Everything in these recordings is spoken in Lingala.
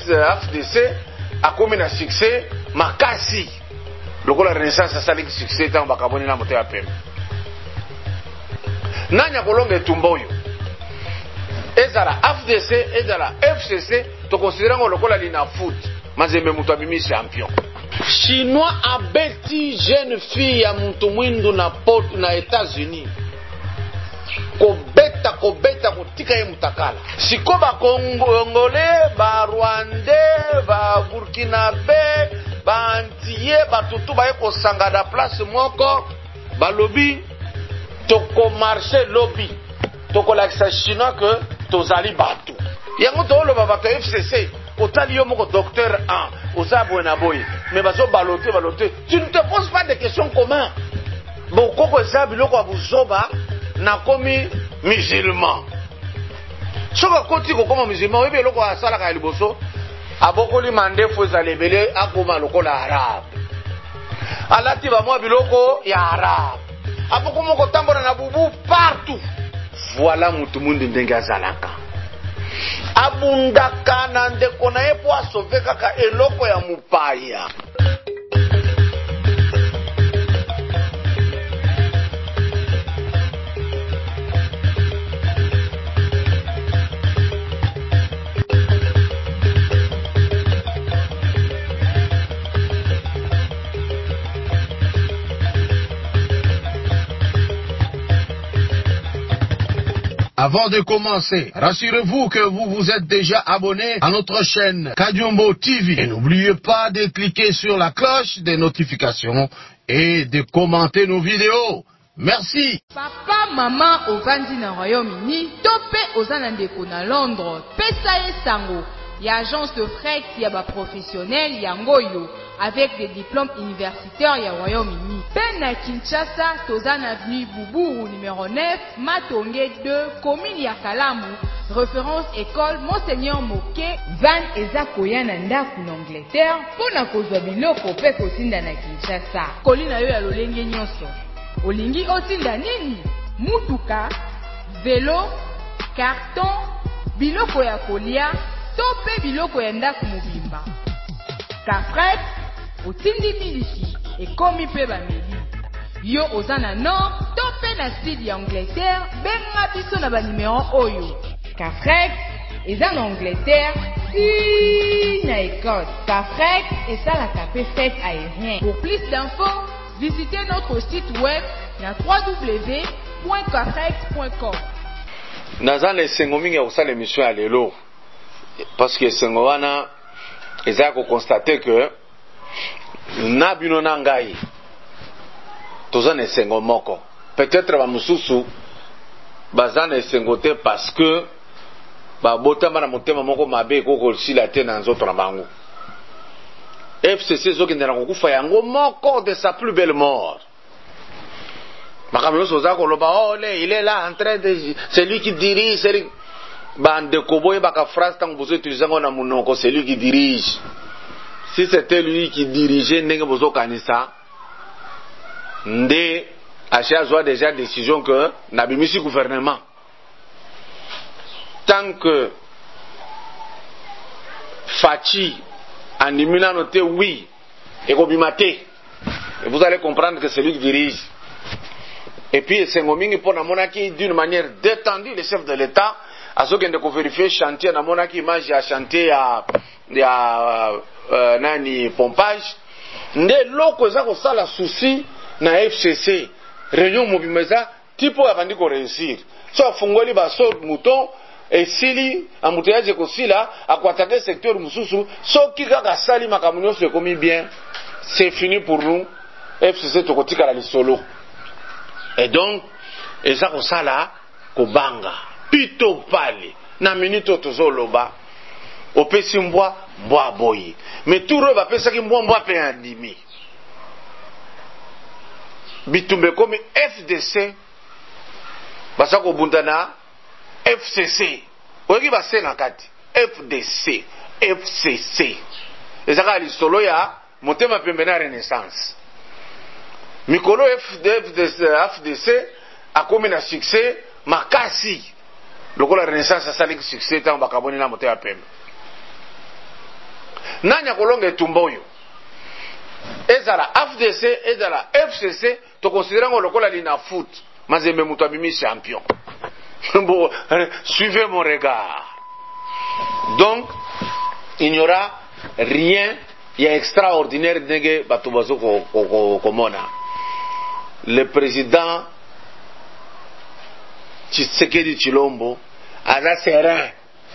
FDC a commis un succès makasi. La Renaissance a sali succès tant bakaboni na moto ya pembe. Nanya kolonga etumboyo. Ezala FDC, ezala FCC, to considérant lokola lina foot, mazembe muto abimi champion. Chinois a beti jeune fille ya mutu mwindu na porte na États-Unis. Kobeta kotika ye mutakala. Siko ba Congolais, ba Rwandais, ba Burkinabé, ba Antillais, ba tutu ba eko sangada place moko, ba lobby toko marché lobby. Toko lakisa chinois que tozali batu. Yango to lo ba bato FCC, otali yo moko docteur 1, osabo na boy. Mais bazo baloter. Tu ne te poses pas de questions comment. Bon koko esabi loko abuzoba na komi musulman. Soka koti ko koma musulman, oyebi loko asala ka liboso, abokoli mandefu ezalebele akoma lokola arabe. Alati ba mwa biloko ya arabe. Aboko ko tambola na bubu partout. Voilà mutu mundi ndenge azalaka. Abundaka na ndeko na ye po asove kaka eloko ya mupaya. Avant de commencer, rassurez-vous que vous vous êtes déjà abonné à notre chaîne Kadiombo TV. Et n'oubliez pas de cliquer sur la cloche des notifications et de commenter nos vidéos. Merci. Papa, maman, ovandi na Royaume-Uni, topé ozana ndeko na Londres, pesa ye sango. Il y a agence de fret, il y a professionnel, il y a ngoyo, avec des diplômes universitaires, il y a Royaume-Uni. Ben à Kinshasa, Tozan avenue Boubou, numéro 9, Matongé 2, commune Yakalamu, référence école Monseigneur Moké, Van Ezakoya Nandaku n'Angleterre, Pona kozwa biloko pe kotinda na Kinshasa. Kolina yo ya lolenge nyonso. Olingi otinda nini? Mutuka, vélo, carton, biloko ya kolia, tope biloko ya ndaku mobimba. Kafret, otindi miliki, ekomi pe bameli. Yo ozana nord, tope na sud ya Angleterre, benga biso na ba numéro oyo. Kafret, eza na Angleterre, si na Écosse. Kafret, esalaka pe fête aérien. Pour plus d'infos, visitez notre site web na www.kafret.com. Nazana esengo mingi ya kosala émission ya lelo. Parce que esengo wana eza ko constater que na bino na ngai tozana esengo moko. Peut-être ba mususu bazana esengo te parce que ba botama na motema moko mabe ko sila te na nzoto na bango. FCC zokendela kokufa yango moko de sa plus belle mort. Makamyo soza ko loba il est là en train de c'est lui qui dirige, c'est lui bande koboye baka phrase tant bozo utiliser ngona munoko, c'est lui qui dirige. Si c'était lui qui dirigeait ndenge bozo kanisa nde achazwa déjà décision que nabimisi gouvernement. Tant que Fachi Animina noté oui et Kobimate, et vous allez comprendre que c'est lui qui dirige. Et puis Sengomingi pour Namonaki d'une manière détendue, le chef de l'État a ce qu'il a vérifié chantier Namonaki image à chantier à nani pompage. Nde loko za ko sala souci na FCC réunion mobimeza tipo avandi ko réussir. So fungoli ba so mouton et sili amouteyaje ko sila akwatake secteur mususu so kika sali makamunyo se komi bien, c'est fini pour nous. FCC tokotika la lisolo. Et donc eza ko sala ko banga pito pale na minute tozoloba opesi mbwa boyi mais tout re va pesa ki mbwa pe andimi bitumbe comme FDC basa ko bundana FCC oki base na kati FCC ezaka lisolo ya motema pembe na Renaissance mikolo FDC a commis un succès makasi lokola Renaissance a sali succès tant bakaboni na motema pembe nanya kolonga etumba oyo ezala FDC ezala FCC to considérer ngo lokola lina foot mazembe muto abimi champion. Bon, suivez mon regard. Donc il n'y aura rien il y a extraordinaire nege batubazo komona. Le président Tshisekedi Tshilombo aza serein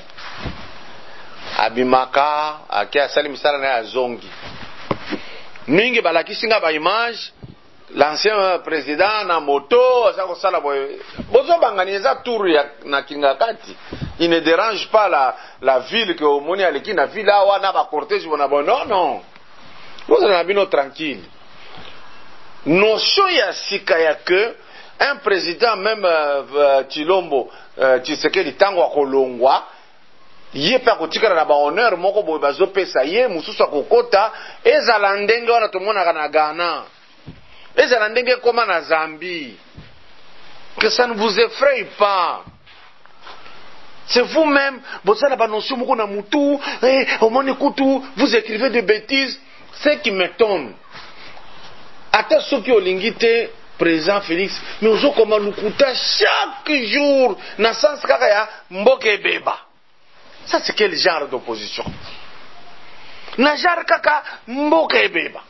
abimaka akia salim sala na azongi mingi balakisinga ba image l'ancien président na moto aza ko sala bozo banganiza tour ya na kingakati. Il ne dérange pas la ville que omoni aleki na ville awa na ba cortège bona non vous allez bino tranquille. Notion ya sika ya que un président même Tshilombo Tshisekedi tango akolongwa ye pa kotikala na ba honneur moko boye bazopesa ye mususu akokota ezala ndenge wana tomonaka na Ghana ezala ndenge koma na Zambie. Que ça ne vous effraie pas. C'est vous-même bozala ba notion moko na mutu omoni kutu vous écrivez des bêtises. Ce qui m'étonne ata soki olingi te président Félix mais ozo koma lukuta chaque jour na sens kaka ya mboka ebeba. Ça c'est quel genre d'opposition? Na genre kaka mboka ebeba.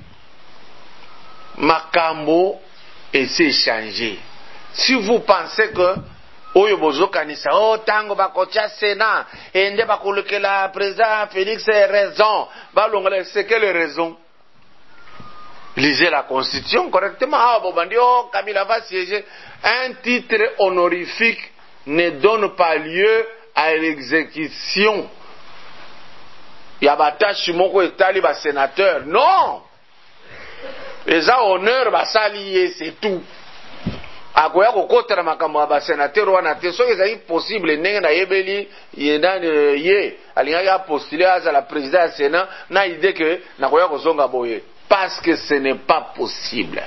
Makambo essaie changer. Si vous pensez que oyo bozo kanisa tango bakotia Sénat ende bakolekela président Félix raison balongala c'est quelle raison? Lisez la constitution correctement. Ah, Bobandio, Kabila va siéger. Un titre honorifique ne donne pas lieu à l'exécution. Yabata Shimoko et Tali ba sénateur. Non! Et ça, honneur, ba salié, c'est tout. Akoya kokotera makambo ba sénateur wana te. So ezali possible ndenge na yebeli ye alinga ya postuler à la présidence du Sénat na idée que na koya kozonga boye. Parce que ce n'est pas possible.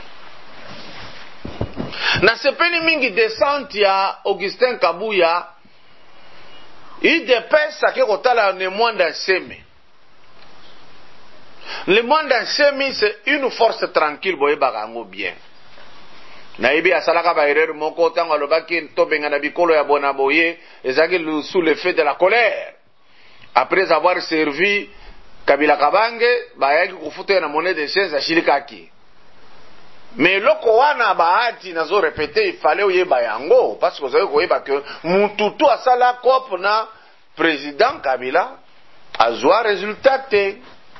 Na sepeni mingi descente ya Augustin Kabuya, il dépêche à kotala ne mwanda seme. Le mwanda seme c'est une force tranquille boye bakango bien. Na ibi asalaka ba erreur moko tango alobaki to benga na bikolo ya bona boye ezaki sous l'effet de la colère. Après avoir servi Kabila Kabange bayaki kufuta na monnaie de change ya shilikaki. Mais loko wana bahati nazo répéter il fallait oyeba yango parce que vous savez koyeba que mututu asala cop na président Kabila azwa résultat te.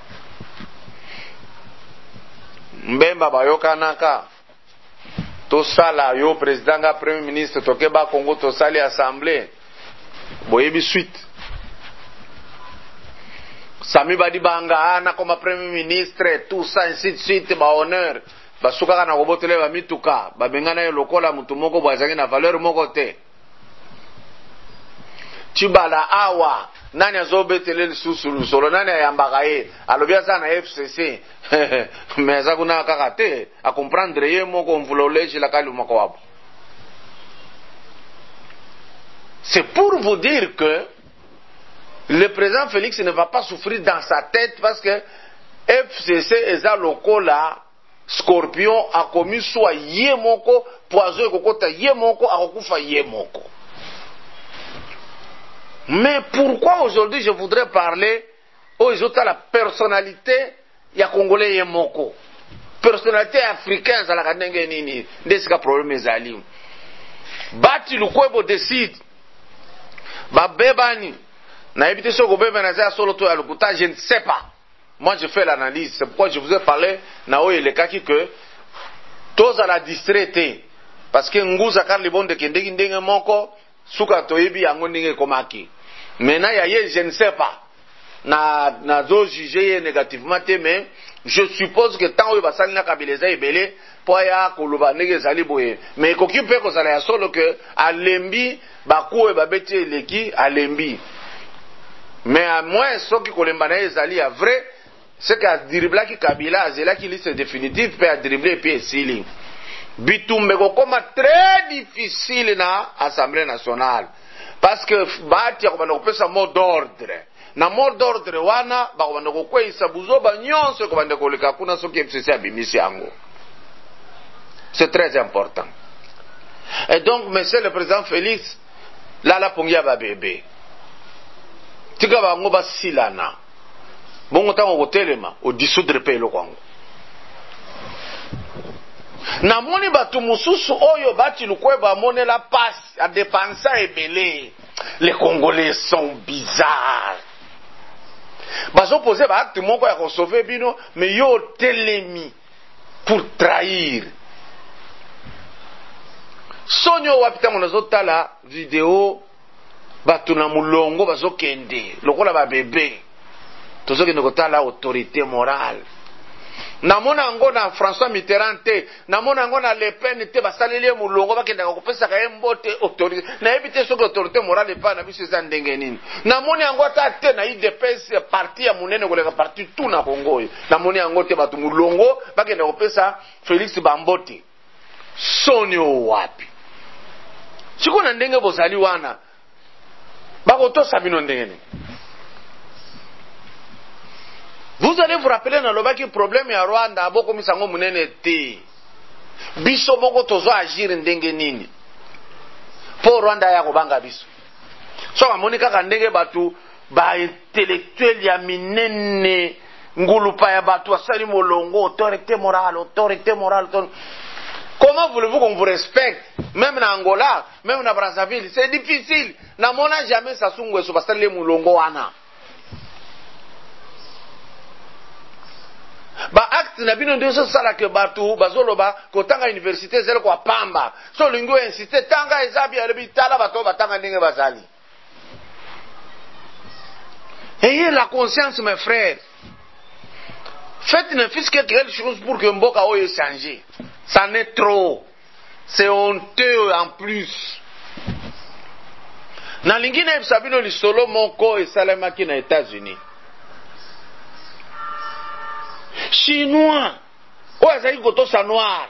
Mbemba bayokanaka to sala yo président ga premier ministre tokeba Congo to sali assemblée boyebi suite. Sami badi banga na comme premier ministre tout ça ainsi de suite ba honneur basuka na kobotele ba mituka ba bengana yo lokola mutu moko bwazangi na valeur moko te. Chibala awa nani azobetele susulu solo nani ayambaka ye alobia sana FCC mais ça kuna kaka te a comprendre ye moko mvuloleji la kalu moko wapo. C'est pour vous dire que le président Félix ne va pas souffrir dans sa tête parce que FCC eza lokola scorpion a commis soit yemoko poison ekokota yemoko akokufa yemoko. Mais pourquoi aujourd'hui je voudrais parler aujourd'hui la personnalité ya congolais yemoko, personnalité africaine za la kanenge nini ndesika problème ezali bati lukwebo décide babebani na éviter ce gobeba na za solo to ya lukuta je ne sais pas. Moi je fais l'analyse, c'est pourquoi je vous ai parlé na oyo le kaki que tous à la distraité parce que nguza kar le bonde kendeki ndenge moko suka toyebi yango ndenge komaki. Maintenant ya ye je ne sais pas na zo juger négativement te mais je suppose que tant oyo basali na kabileza ebele po ya koloba ndenge zali boye mais koki pe ko sala ya solo que alembi bakuwe babeti eleki alembi. Mais à moins ce qui kolemba na ezali ya vrai c'est qu'à dribbler qui Kabila azela qui liste définitive peut à dribbler puis esili bitumbe ko koma très difficile na Assemblée nationale parce que bati ya ko bana kopesa mot d'ordre na mort d'ordre wana bakobanda kokweyisa buzoba nyonso ekobanda koleka kuna soki FCC abimisi yango. C'est très important. Et donc monsieur le président Félix lala pongi ya babebe tika bango basilana bongo ntango kotelema odissoudre pe eloko yango. Namoni batu mususu oyo bati lukwe bamonela passe a dépenser ebele. Les Congolais sont bizarres. Bazo poser ba acte moko ya ko sauver bino mais yo telemi pour trahir. Sonyo wapita monazo tala vidéo batu na mulongo bazo kende lokola ba bébé. Tozo kende ko tala autorité morale. Namona ngo na François Mitterrand te, namona ngo na Le Pen te basaleli mulongo bakenda ko pesa ka mbote autorité. Na ebite so autorité morale pa na biso za ndenge nini. Namona ngo ta te na IDPS parti ya munene ko leka parti tout na Congo. Namona ngo te batu mulongo bakenda ko pesa Félix Bambote. Sonyo wapi? Siko na ndenge bozali wana. Bako to sabino ndenge nini. Vous allez vous rappeler dans le problème ya Rwanda aboko misango munene te. Biso moko tozo agir ndenge nini. Po Rwanda ya kobanga biso. So amonika ka ndenge batu ba intellectuel ya minene ngulupa ya batu asali molongo autorité morale. Comment voulez-vous qu'on vous respecte? Même en Angola, même en Brazzaville, c'est difficile. Na mona jamais Sassou Nguesso basali molongo wana. Ba acte na bino ndeso sala ke batu bazoloba kotanga université zelo kwa pamba so lingo insiste tanga ezabi ya bitala bato batanga ndenge bazali. Ayez la conscience mes frères. Faites ne fût-ce que quelque chose pour que mboka oyo change. Ça n'est trop. C'est honteux en plus. Na lingine ebisabino lisolo moko esalemaki na États-Unis. Chinois, noir,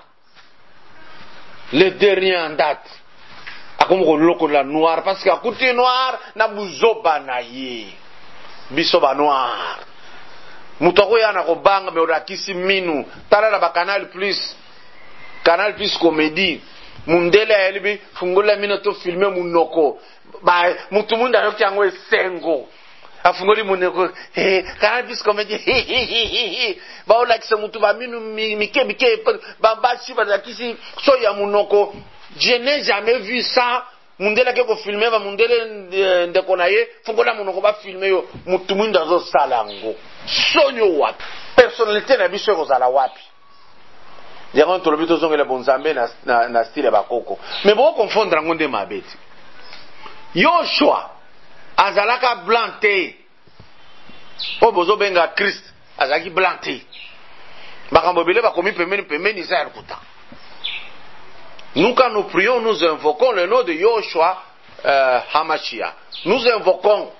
le dernier en date. La noir, parce qu'à côté noir, na buzoba na ye. Bisoba noir. Mutoko ya na kobanga me orakisi minu. Tala na ba Canal Plus comédie. Mundele ya elibi fungula mino to filmer munoko. Ba mutu munda yoki yango esengo. Afungoli muneko Canal Plus comédie ba ola kisa mutu ba minu mike ba bachi ba kisi so ya munoko. Je n'ai jamais vu ça. Mundela ke ko filmer ba mundele ndeko na ye fungola munoko ba filmer yo mutu munda zo salango sonyo wapi personnalité na biso ko zala wapi yango to lobito zongela bonzambe na style ba koko mais bon confondre ngonde mabeti Yoshua azalaka blanté o bozo benga Christ azaki blanté bakambo bele bakomi pemeni za yakuta. Nous quand nous prions nous invoquons le nom de Yoshua Hamashia. Nous invoquons.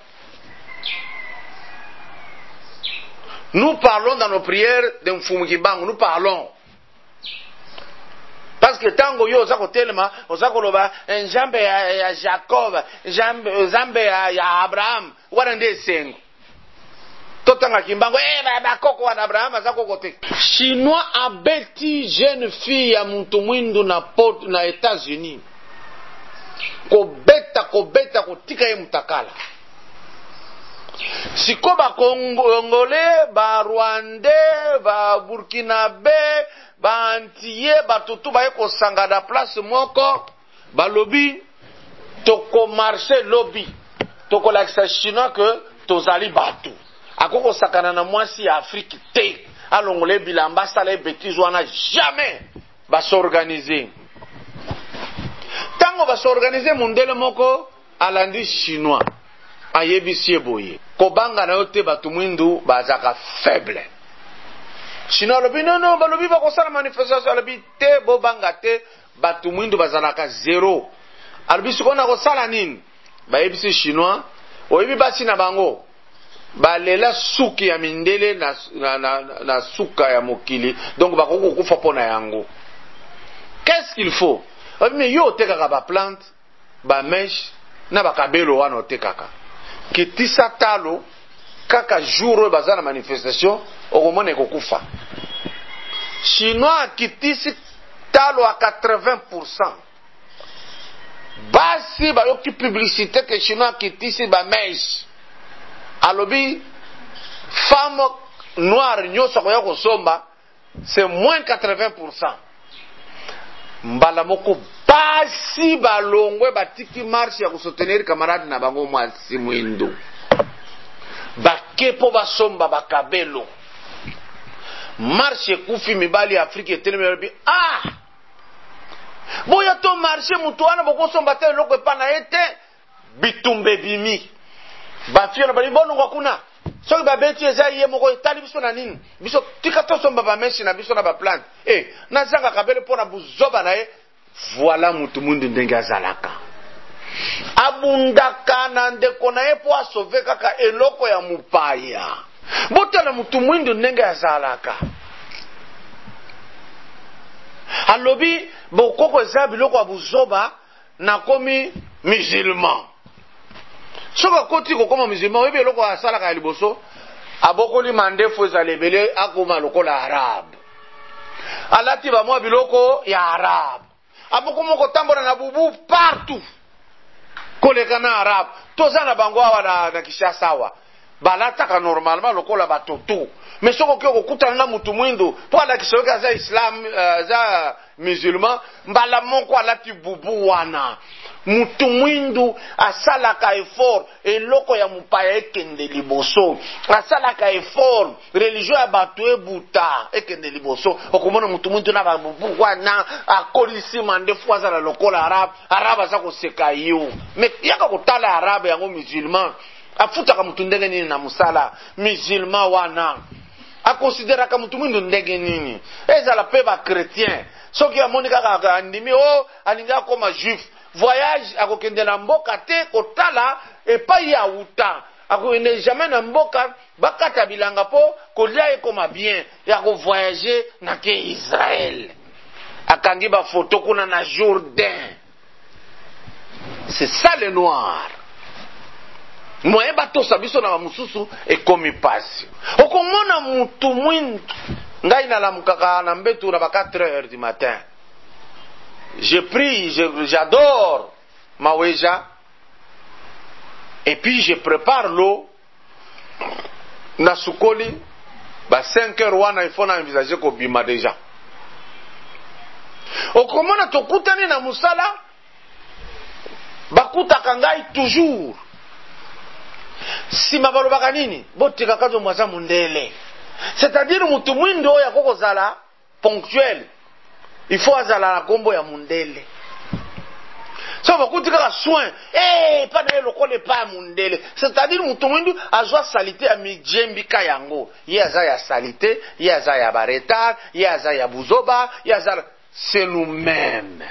Nous parlons dans nos prières de Mfumukibang, nous parlons. Parce que tango yo ozako telema ozako loba njambe ya Jacob, njambe ya Abraham, warande sengo. Totanga kimbango ba koko wa Abraham azako kote. Chinois abeti jeune fille ya muntu mwindu na porte na États-Unis. Kobeta kotika ye mutakala. Siko ba Congolais, ba Rwandais, ba Burkinabé, ba Antillais, ba tutu ba yeko sangada place moko, ba lobby toko marché lobby. Toko lakisa chinois que tozali batu. Akoko sakana na mwasi ya Afrique te. Alongole bilamba sala bêtise wana jamais ba s'organiser. Tango ba s'organiser mundele moko alandi chinois. Ayebisi boye. Kobanga na yote batu mwindu bazaka faible. Chinois lobi non balobi ba kosala manifestation lobi te bo banga te batu mwindu bazalaka zéro. Alobi sikona kosala nini? Ba yebisi chinois oyebi basi na bango. Balela suki ya mindele na suka ya mokili donc bakoko kufa pona yango. Qu'est-ce qu'il faut? Mais yo tekaka ba plante ba mèche na ba kabelo wana otekaka kitisa talo kaka jour baza na manifestation okomona ekokufa. Chinois akitisi talo à 80%. Basi bayoki publicité que Chinois akitisi ba mèche. Alobi femme noire nyoso koya kosomba c'est moins 80%. Mbala moko basi balongwe batiki marche ya kosoutenir camarade na bango mwasi mwindo. Bakepo basomba bakabelo. Marche kufi mibali Afrique etelemi ah boya to marche mutu wana bokosomba te loko epana ete bitumbe bimi bafio na bali bono kuna soki babeti eza ye moko etali biso na nini biso tika to somba ba meshi na biso na ba plant na zanga kabele pona buzoba na ye voilà mutu mundu ndenge azalaka abundaka na ndeko na ye po asove kaka eloko ya mupaya botala mutu mwindu ndenge azalaka alobi bokoko eza biloko ya buzoba na komi musulman soka koti kokoma musulman oyebi eloko asalaka ya liboso abokoli mandefu ezala ebele akoma lokola arabe alati bamwa biloko ya arabe abokoma kotambola na bubu partout koleka na arabe toza na bango awa na Kinshasa awa balataka normalement lokola batoto mais soko kyo kokutana na mutu mwindo po alakisa yoka za islam za musulman mbala moko alati bubu wana mutu mwindu asalaka effort eloko ya mupaya ekende liboso asalaka effort religion ya bato ebuta ekende liboso okomona mutu mwindu na babubu wana akolisi mandefu azala lokola arabe aza koseka yo mais yaka kotala arabe yango musulman afutaka mutu ndenge nini na musala musulman wana akonsideraka mutu mwindu ndenge nini ezala pe ba chrétien soki amoni kaka andimi alingi akoma juif voyage akokende na mboka te kotala epai ya uta akokende jamais na mboka bakata bilanga po kolia ekoma bien ya kovoyager na ke Israël akangi ba photo kuna na Jourdain. C'est ça le noir. Moye bato sabiso na mususu ekomi pasi okomona mutu mwindu ngai na lamukaka na mbetu na ba 4h du matin. Je prie, j'adore ma weja et puis je prépare l'eau na sukoli ba 5h wana il faut na envisager ko bima déjà okomona tokutani na musala bakutaka ngai toujours sima balobaka nini botika kazo mwaza mundele c'est-à-dire mutu mwindo ya koko zala ponctuel il faut azala na kombo ya mundele so bakutika ka soin pas na lokole pa mundele c'est-à-dire mutu mwindo azwa salité ya mijembi ka yango ye aza ya salité ye aza ya baretard ye aza ya buzoba ye aza c'est nous-mêmes.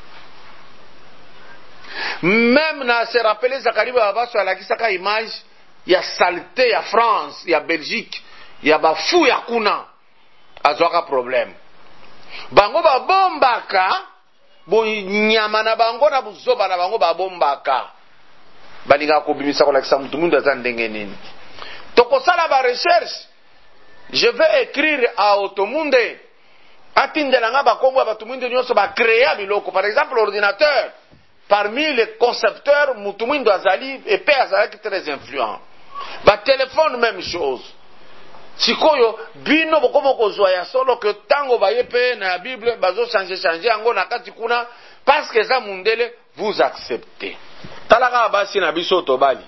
Même na se rappeler Zakari Babaso alakisaka image ya saleté ya France, ya Belgique, ya bafu ya kuna azwaka problème. Bango babombaka bo nyama na bango na buzoba na bango babombaka. Balinga ko bimisa ko lakisa mutu mundu aza ndenge nini. Tokosala ba recherche. Je vais écrire à Otomunde atindelanga bakombo ya batu mundu nyonso ba créer biloko. Par exemple l'ordinateur. Parmi les concepteurs, Mutumindo Azali et Père Azali très influent. Ba téléphone même chose. Sikoyo bino bokomo kozwa ya solo que tango ba yepe na Bible bazo changer ango na kati kuna parce que ça mundele vous acceptez. Talaka basi na biso tobali.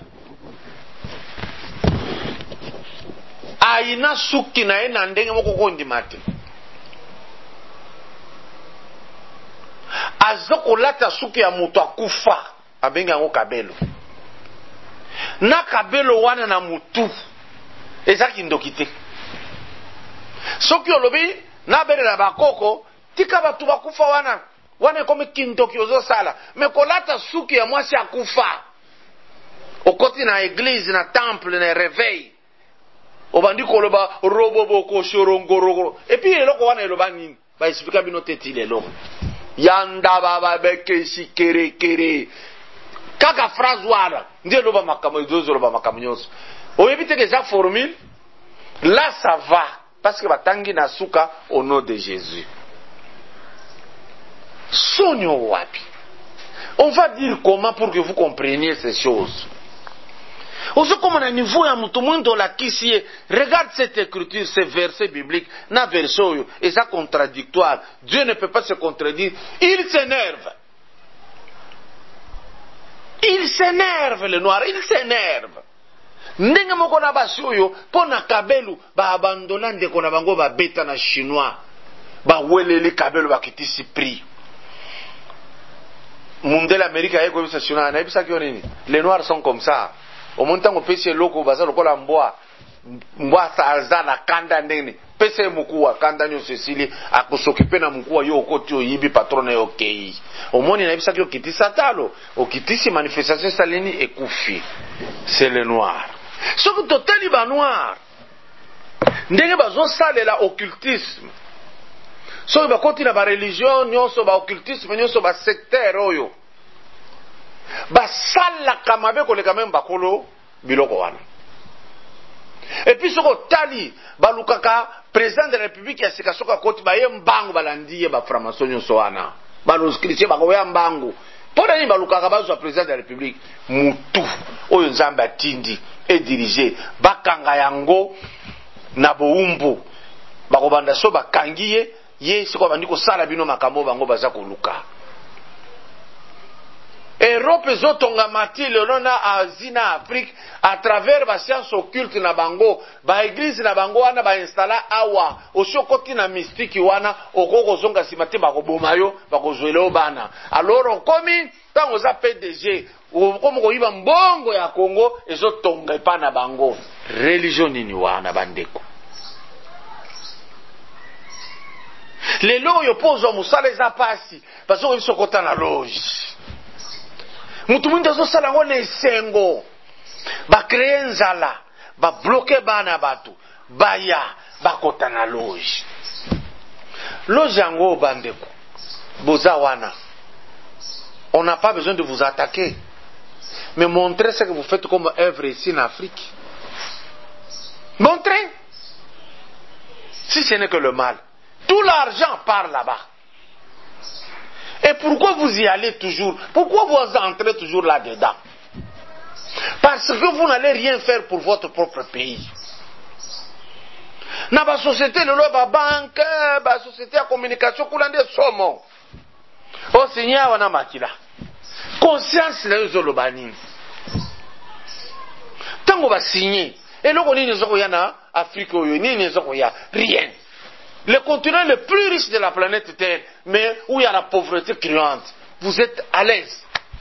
Aina suki na ena ndenge moko kondimate. Azoko lata suki ya mutu akufa abenga yango kabelo na kabelo wana na mutu ezaki ndokite soki olobi na bere na bakoko tika batu bakufa wana komi kindoki ozo sala me kolata suki ya mwasi akufa okoti na église na temple na réveil obandi koloba robobo ko shorongoro et puis eloko wana eloba nini ba explica bino tetile eloko yanda baba beke sikere kere kaka phrase wana ndiye loba makamo izozo loba makamo nyonso On évite que ça formule. Là, ça va. Parce que batangi na suka au nom de Jésus. Sonyo wapi. On va dire comment pour que vous compreniez ces choses. Aussi comme on a un niveau à mutumundo la kisie, regarde cette écriture, ces versets bibliques, na verset et ça contradictoire. Dieu ne peut pas se contredire. Il s'énerve. Il s'énerve le noir, il s'énerve. Ndenge moko na basi oyo pona kabelu ba abandona ndeko na bango ba beta na chinois ba welele kabelu bakitisi prix. Mundele Amérique ayeko bisa chinois na bisa kyo nini? Les noirs sont comme ça. Au montant pese loko baza lokola mbwa salza na kanda ndenge pese mukuwa kanda nyo Cecilie akusokipe na mukuwa yo okoti oyibi patron yo kei. Omoni na bisa kyo kitisa talo okitisi manifestation salini ekufi. C'est le noir. Ce que totali ba noir. Ndenge bazo salela occultisme. So ba koti na ba religion nyonso ba occultisme nyonso ba sectaire oyo. Ba sala kamabe koleka même bakolo biloko wana. Et puis soko tali balukaka président de la République ya sika soka koti ba ye mbangu balandiye ba franc-maçon nyonso wana. Balos chrétien ba ko ya mbangu. Pona ni balukaka bazwa président de la République mutu oyo nzambe atindi et dirigé bakanga yango na boumbu bakobanda so bakangiye ye siko bandi ko sala bino makambo bango baza koluka. Europe zotonga matile lona Asie na Afrique à travers ba science occulte na bango ba église na bango wana ba installa awa osokoti na mystique wana okoko zonga simate bakoboma yo bakozwela bana. Alors on komi tango za PDG comme koyiba mbongo ya Congo ezotonga epa na bango religion nini wana bandeko. Lelo yo pozo musala za pasi bazo bisokota na loge. Mutu mwinda zo sala ngone esengo ba créer nzala ba bloquer bana batu baya bakota na loge yango bandeko boza wana on n'a pas besoin de vous attaquer mais montrez ce que vous faites comme œuvre ici en Afrique. Montrez si ce n'est que le mal. Tout l'argent part là-bas. Et pourquoi vous y allez toujours? Pourquoi vous entrez toujours là-dedans? Parce que vous n'allez rien faire pour votre propre pays. Dans la société, la banque, la société de communication, vous avez somo. Au Seigneur, on a makila. Conscience, c'est le bani. Tant qu'on va signer, et là, on est en Afrique, on est rien. Le continent le plus riche de la planète Terre, mais où il y a la pauvreté criante. Vous êtes à l'aise.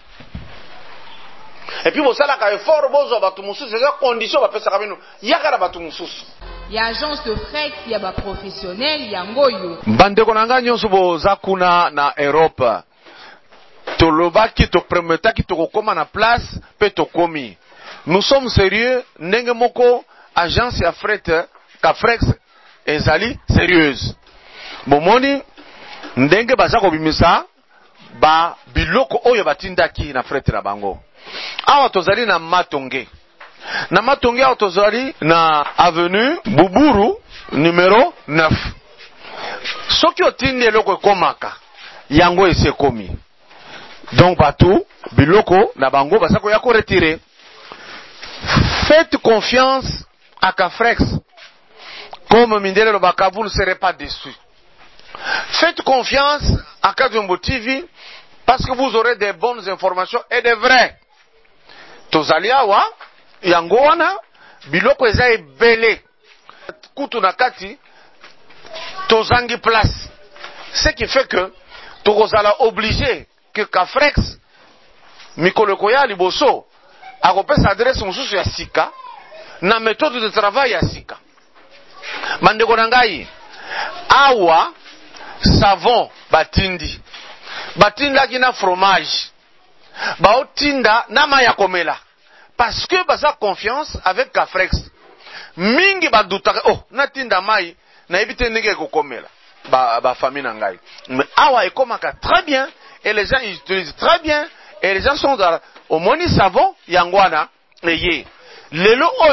Et puis, vous savez que fort c'est une condition il y a agence de fret, il y a professionnel, il y a ngoyo. Bandeko nanga nyonso boza kuna na Europe. Tolobaki to prometaki to kokoma na place pe to komi. Nous sommes sérieux, ndenge moko agence ya fret Cafrex ezali sérieuse. Bomoni ndenge baza kobimisa ba biloko oyo batindaki na fret na bango. Awa tozali na Matonge. Na Matonge awa tozali na avenue Buburu numéro 9. Soki otindi eloko ekomaka yango esekomi. Donc batou biloko na bango baza koya ko retirer. Faites confiance à Cafrex. Comme Mindele Lobaka, vous ne serez pas déçus. Faites confiance à Kajumbo TV parce que vous aurez des bonnes informations et des vraies. Tozaliawa, Yangoana, Biloko eza ebele. Kutu nakati, Tozangi place. Ce qui fait que, Tozala obligé que Cafrex, Mikolokoya Liboso, Agope s'adresse mususu ya Sika, na méthode de travail ya Sika. Mandeko nangai awa savon batindi kina fromage baotinda na maya komela parce que baza confiance avec Cafrex mingi badutaka natinda mai na ebite ndenge kokomela ba famille nangai mais awa ekomaka très bien et les gens utilisent très bien et les gens sont au moni savon yangwana eye lelo oyo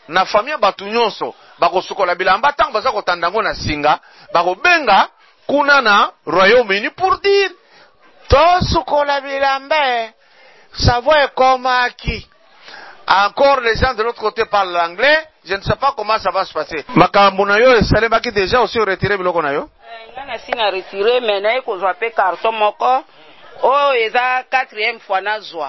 na famille batu nyonso bakosukola bilamba tango baza kotanda ngo na singa bakobenga kuna na Royaume-Uni pour dire tosukola bilamba savoir comment qui. Encore les gens de l'autre côté parlent l'anglais, je ne sais pas comment ça va se passer. Makambo na yo esalebaki déjà aussi retiré biloko na yo? Ngana sina retiré mais na ko zwa pe carton moko. Oh eza 4e fois na zwa.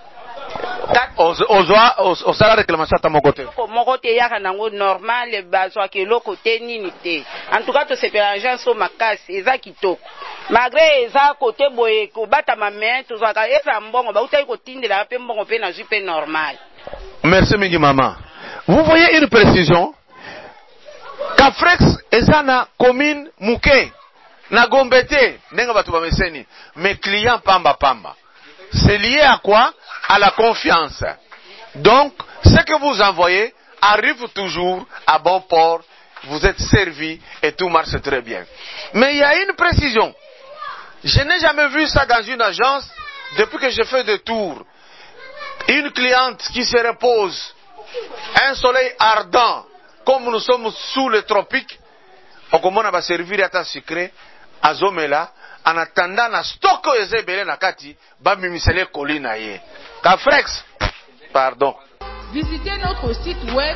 Au salaire réclamation à mon côté. Mon côté, il y a normal, les basois qui l'ont côté n'imité. En tout cas, tout ces gens sont ma casse, et ça qui toque. Malgré ça, côté boye, ko bata ma main, tout ça, et ça bon, bah, ou t'as côté de la peine, bon, on peut na jupe normal. Merci, Mingi Maman. Vous voyez une précision? Kafrex, ezana commune Mouké, na Gombete, nenga batu ba meseni, mes clients pamba. C'est lié à quoi? À la confiance. Donc, ce que vous envoyez arrive toujours à bon port, vous êtes servi et tout marche très bien. Mais il y a une précision. Je n'ai jamais vu ça dans une agence depuis que je fais des tours. Une cliente qui se repose, un soleil ardent, comme nous sommes sous les tropiques, on va servir à ta sucré, à Zomela, en attendant na stock ezebele na kati ba mimisele kolina ye. Kafrex, pardon. Visitez notre site web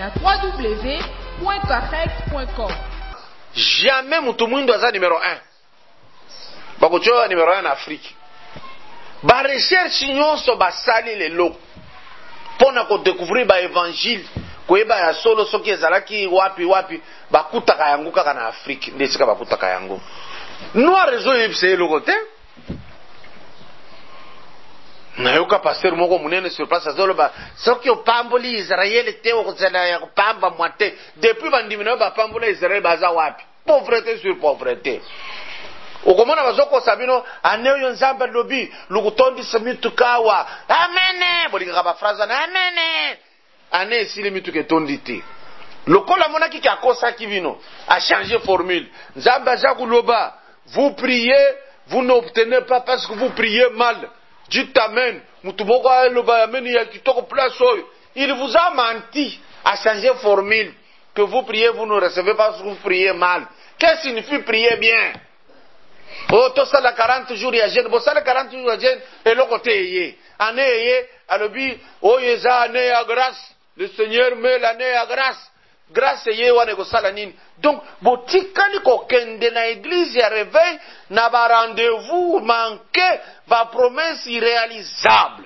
www.kafrex.com. Jamais mutu mwindo aza numéro 1. Bakochoa numéro 1 en Afrique. Ba recherche nyonso basali lelo. Pona ko découvrir ba évangile, koyeba ya solo soki ezalaki wapi bakutaka yango kaka na Afrique, ndesika bakutaka yango. Nous avons raison de le côté. Nayoka pasteur moko munene sur place azoloba soki opamboli Israël te okozela ya kopamba mwate depuis bandimino ba pambola Israël baza wapi pauvreté sur pauvreté okomona bazoko sabino aneyo nzamba lobi lukutondi semitukawa amene bolika ba phrase na amene ane sile mituke tondite lokola monaki ki akosa kivino a changer formule nzamba za kuloba. Vous priez, vous n'obtenez pas parce que vous priez mal. Dites amen. Il vous a menti à changer formule. Que vous priez, vous ne recevez pas parce que vous priez mal. Qu'est-ce que signifie prier bien? Oh, tout ça, la 40 jours, il y a jeune. Bon, ça, la 40 jours, il y a jeune. Et l'autre côté, année, alobi, oh, il y a année à grâce. Le Seigneur met l'année à grâce. Grâce à Yéwan et Salanine. Donc, botikali kokende na église ya réveil, na ba rendez-vous manqué, ba promesse irréalisable.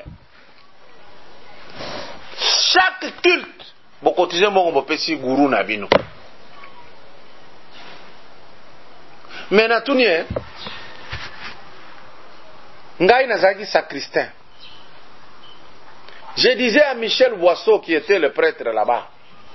Chaque culte, bo cotiser mo pesi guru na bino. Mais na tunie, ngai nazaki sacristain. Je disais à Michel Boisseau qui était le prêtre là-bas.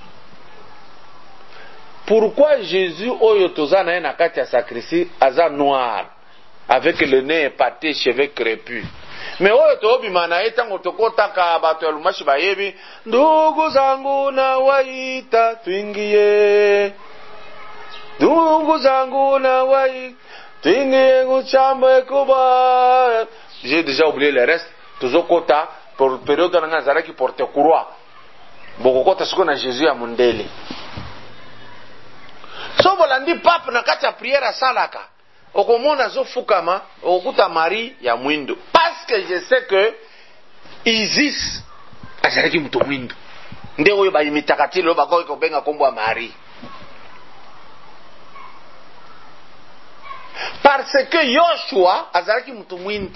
Pourquoi Jésus oyotoza na na kati ya sacristie aza noir avec le nez épaté, cheveux crépus? Mais oyoto bima na etango tokotaka bato ya lumashi bayebi ndugu zangu na waita tuingie, ndugu zangu na waita tuingie kuchamba kuba. J'ai déjà oublié le reste. Tozokota pour période na ngazara ki porte croix bokokota siko na Jésus ya mondele. So bolandi pape na kati ya prière salaka okomona zo fukama okuta Marie ya mwindo parce que je sais que Isis azalaki muto mwindo nde oyo ba imitakati lo bakoki kobenga kombo ya Marie parce que Yoshua azalaki muto mwindo.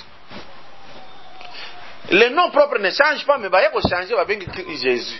Le nom propre ne change pas mais ba yako changer ba bengi Jésus.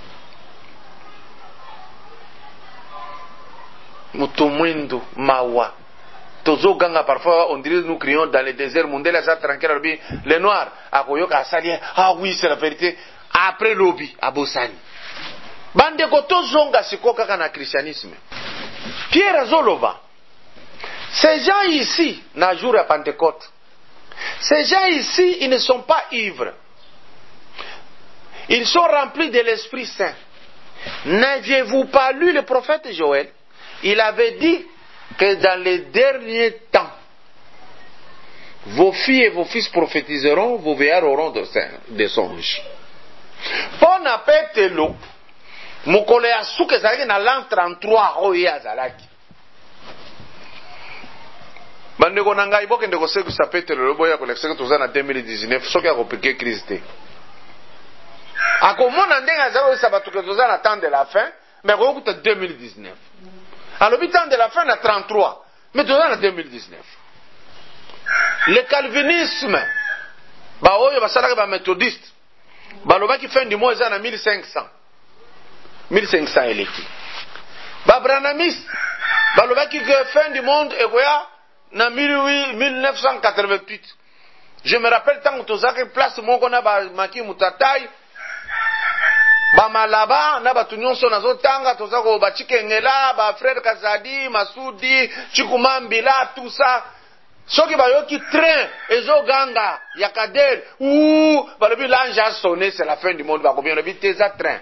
Mutumwindo mawa tozo ganga parfois on dirait nous crions dans le désert mondial ça tranquille les noirs akoyoka asali ah oui c'est la vérité après lobby abosani bande ko tozonga siko kaka na christianisme. Pierre Azolova, ces gens ici na jour à Pentecôte, ces gens ici ils ne sont pas ivres, ils sont remplis de l'Esprit Saint. N'aviez-vous pas lu le prophète Joël? Il avait dit que dans les derniers temps, vos filles et vos fils prophétiseront, vos vieillards auront des songes. Pona petelo, mokolo ya suka ezalaki na l'an 33 oyo ye azalaki. Bandeko na ngai bokende kosekisa Petelo lelo boya kolekisaki toza na 2019 soki akopike crise te. Akomona ndenge azali koyebisa bato ke toza na temps de la fin, mais akoyokuta 2019. Alobi temps de la fin na 33, mais toza na 2019. Le calvinisme baoyo basalaki ba méthodiste balobaki fin du mois eza na 1500 eleki. Ba branamiste balobaki que fin du monde ekoya na 1988. Je me rappelle tant que tozaki place moko na ba maki mutatai ba malaba na batu nyonso nazotanga tozako ba Chikengela ba frère Kazadi Masudi Chikumambila tout ça. Soki bayoki train ezoganga ya Kader ou balobi l'ange a sonné, c'est la fin du monde, bakobien lobi teza train.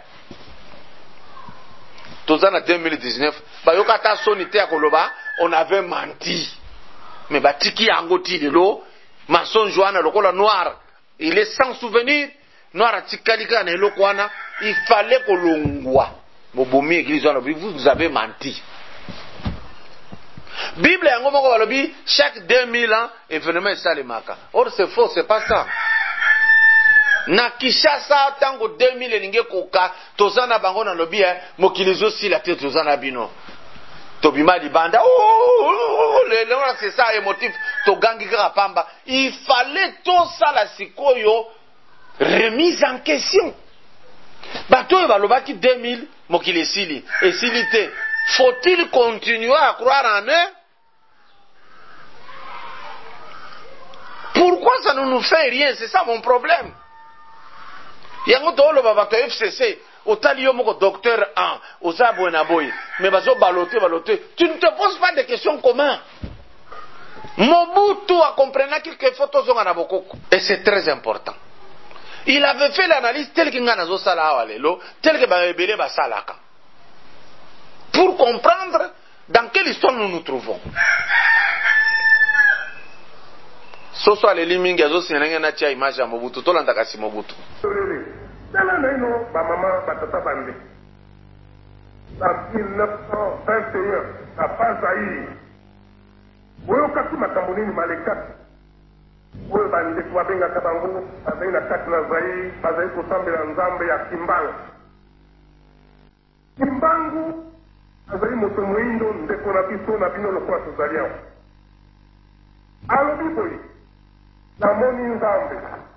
Toza na 2019 bayoka ta sonité ya koloba on avait menti. Mais batiki yango ti lelo mensonge wana lokola noir, il est sans souvenir. Noir atikalika na eloko wana, il fallait kolongwa. Bobomi église wana vous avez menti. Bible yango moko balobi chaque 2000 ans événement esalemaka. Or c'est faux, c'est pas ça. Na Kinshasa tango 2000 elinge koka tozana bango na lobi mokilizo sila te tozana bino. Tobima libanda c'est ça émotif togangi kaka pamba. Il fallait tout ça la sikoyo remise en question. Bato balobaki 2000 mokili sili esili te. Faut-il continuer à croire en eux? Pourquoi ça ne nous fait rien? C'est ça mon problème. Yango tolo babato FCC, otali yo moko docteur 1, osabo na boy, mais bazo baloter. Tu ne te poses pas de questions comment? Mobutu a compris qu'il faut tozonga na bokoko. Et c'est très important. Il avait fait l'analyse telle qu'il nazo sala awalelo, telle que ba rebelle ba salaka. Pour comprendre dans quelle histoire nous nous trouvons. Ce soit les limingi azo sinanga na tia image ya Mobutu to landa kasi Mobutu. Tala naino ba mama batata bande. En 1921 à Pazaï. Oyo kati makambo nini malekati. Oyo bande kwa benga kabango bazai na kati na Zaï, bazai kosambela nzambe ya Kimbangu. Kimbangu azali moto moindo ndeko na biso na bino lokola tozali awa. Alobi boye namoni nzambe.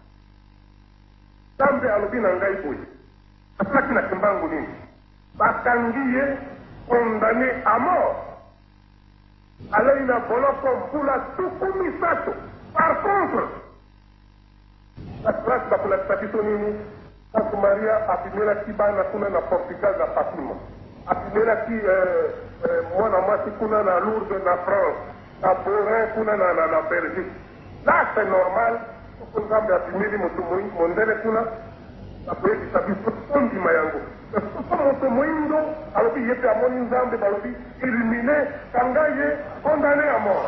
Nzambe alobi na ngai boye asalaki na Kimbangu nini? Bakangi ye condamné à mort. Alei na boloko mpula tuku misato. Par contre la classe bakolakisa biso nini? Tante Maria apimelaki bana kuna na Portugal na Fatima. Apimelaki mwana mwasi kuna na Lourdes na France, na Borin kuna na Belgique. Là c'est normal, pour nzambe apimeli moto mondele kuna akoyebisa biso ondima yango. Moto moindo alobi yepe amoni nzambe balobi éliminé kanga ye condamné à mort.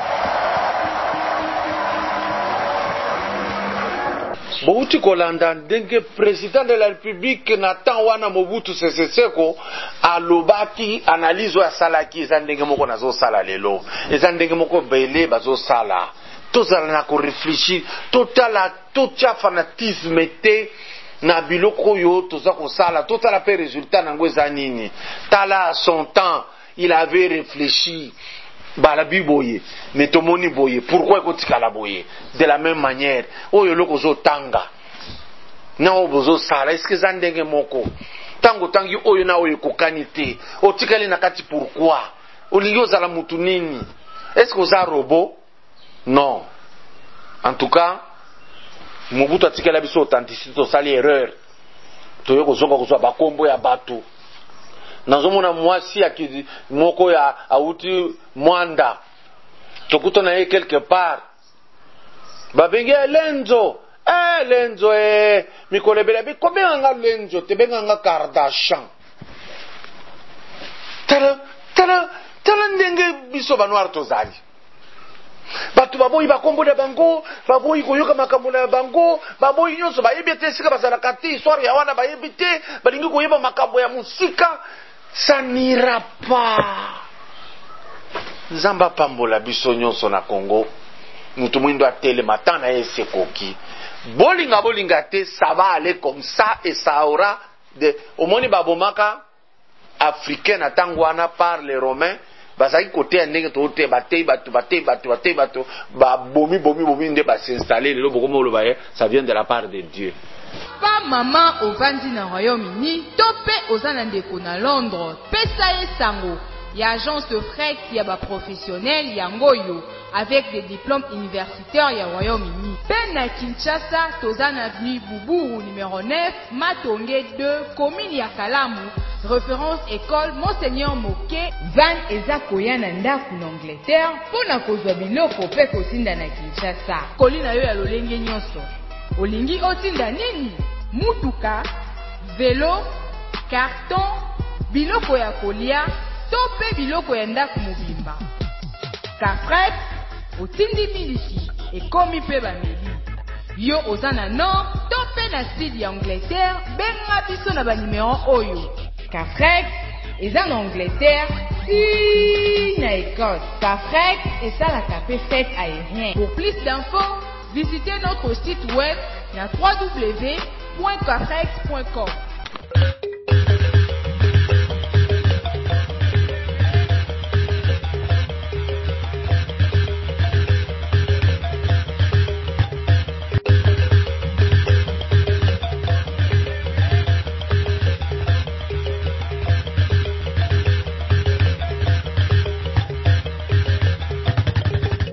Bouti kolanda ndenge président de la République Nathan wana Mobutu Sese Seko alobaki analyse ya salaki eza ndenge moko nazo sala lelo eza ndenge moko bele bazo sala tozala na ko réfléchir total fanatisme te na biloko yo toza ko sala total pe résultat nango eza nini tala son temps il avait réfléchi balabi boye mais tomoni boye pourquoi ekotikala boye de la même manière oyo loko zo tanga na obozo sala est-ce que za ndenge moko tango tangi oyo na oyo kokani te otikali na kati pourquoi olingi ozala mutu nini est-ce que oza robot non en tout cas Mobutu atikala biso authenticité tosali erreur toyo kozonga kozwa bakombo ya bato nazomona mwasi akidi moko ya auti mwanda tokuta na ye quelque part babenge lenzo lenzo mikolebela bi kobenga lenzo tebenga Kardashian tala ndenge biso ba noir tozali Batu baboyi bakombo na bango, baboyi koyoka makambo na bango, baboyi nyonso bayebi te sika bazalaka te histoire ya wana bayebi te, balingi koyeba makambo ya musika, ça n'ira pas. Nzamba pambola biso nyonso na Congo. Mutu mwindo atelema tana ese koki. Bolinga te, ça va aller comme ça et ça aura de omoni babomaka africain na tangwana par les Romains. Bazaki côté ndenge to te batei batu ba bomi nde ba s'installer le bokomo lo baye, ça vient de la part de Dieu. Pa maman ovandi na Royaume-Uni topé ozana ndeko na Londres pesa ye sango ya agence de fret ya ba professionnel ya ngoyo avec des diplômes universitaires ya Royaume-Uni. Pe na Kinshasa tozana avenue Buburu numéro 9 Matonge 2 commune ya Kalamu. Référence école Monseigneur Moké Van eza koya na ndaku na Angleterre pona kozwa biloko pe kotinda na Kinshasa. Kolina yo ya lolenge nyonso. Olingi otinda nini? Mutuka, vélo, carton, biloko ya kolia, to pe biloko ya ndaku mobimba. Kafret, otindi miliki, ekomi pe bameli. Yo ozana nord, to pe na sud ya Angleterre, benga biso na ba numéro oyo. Kafret, eza na Angleterre, si na Écosse. Kafret, eza la capé fête aérien. Pour plus d'infos, visitez notre site web na www.kafret.com.